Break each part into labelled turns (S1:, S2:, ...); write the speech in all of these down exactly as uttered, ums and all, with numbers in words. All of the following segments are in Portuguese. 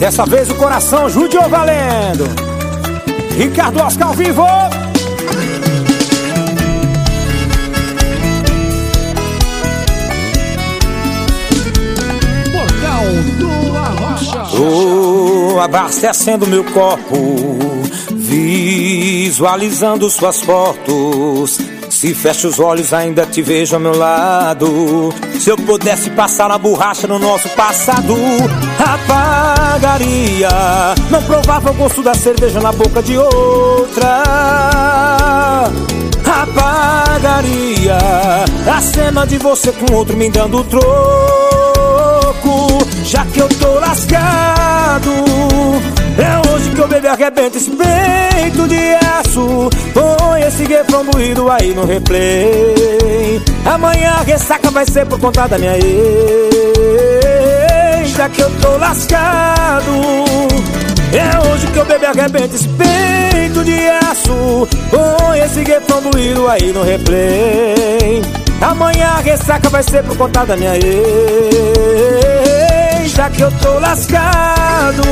S1: Dessa vez o coração judiou valendo. Ricardo Oscar ao vivo.
S2: Portal do Arrocha.
S1: Tô abastecendo meu copo, visualizando suas fotos. Se fecho os olhos ainda te vejo ao meu lado. Se eu pudesse passar a borracha no nosso passado, apagaria. Não provava o gosto da cerveja na boca de outra. Apagaria a cena de você com outro me dando troco. Já que eu tô lascado, é hoje que eu bebo e arrebento esse peito de aço. Põe esse refrão moído aí no replay. Amanhã a ressaca vai ser por conta da minha ex. Já que eu tô lascado, é hoje que eu bebo e arrebento esse peito de aço. Põe esse refrão moído aí no replay. Amanhã a ressaca vai ser por conta da minha ex. Já que eu tô lascado.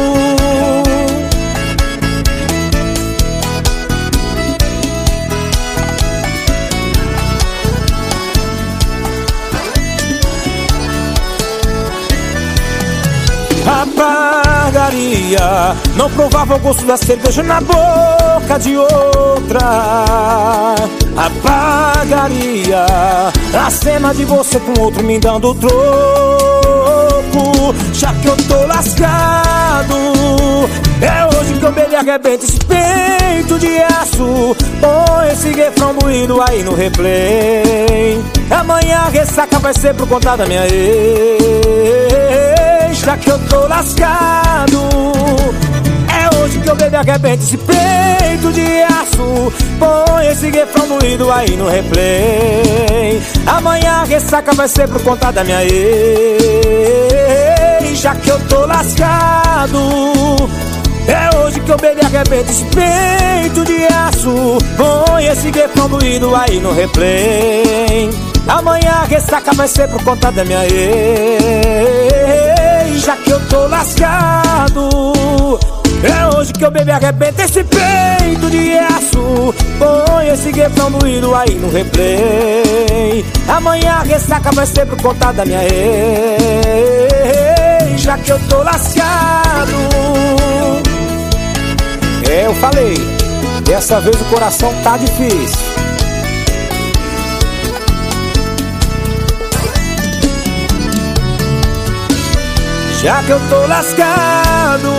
S1: Apagaria. Não provava o gosto da cerveja na boca de outra. Apagaria a cena de você com outro me dando troco. Já que eu tô lascado, é hoje que eu bebo e arrebento esse peito de aço. Põe esse refrão moído aí no replay. Amanhã a ressaca vai ser por conta da minha ex. Já que eu tô lascado, é hoje que eu bebo e arrebento esse peito de aço. Põe esse refrão moído aí no replay. Amanhã a ressaca vai ser por conta da minha ex. Já que eu tô lascado, é hoje que eu bebo e arrebento esse peito de aço. Põe esse refrão moído aí no replay. Amanhã a ressaca vai ser por conta da minha ex. Já que eu tô lascado, é hoje que eu bebo e arrebento esse peito de aço. Põe esse refrão moído aí no replay. Amanhã a ressaca vai ser por conta da minha ex. Já que eu tô lascado. É, eu falei, dessa vez o coração tá difícil. Já que eu tô lascado,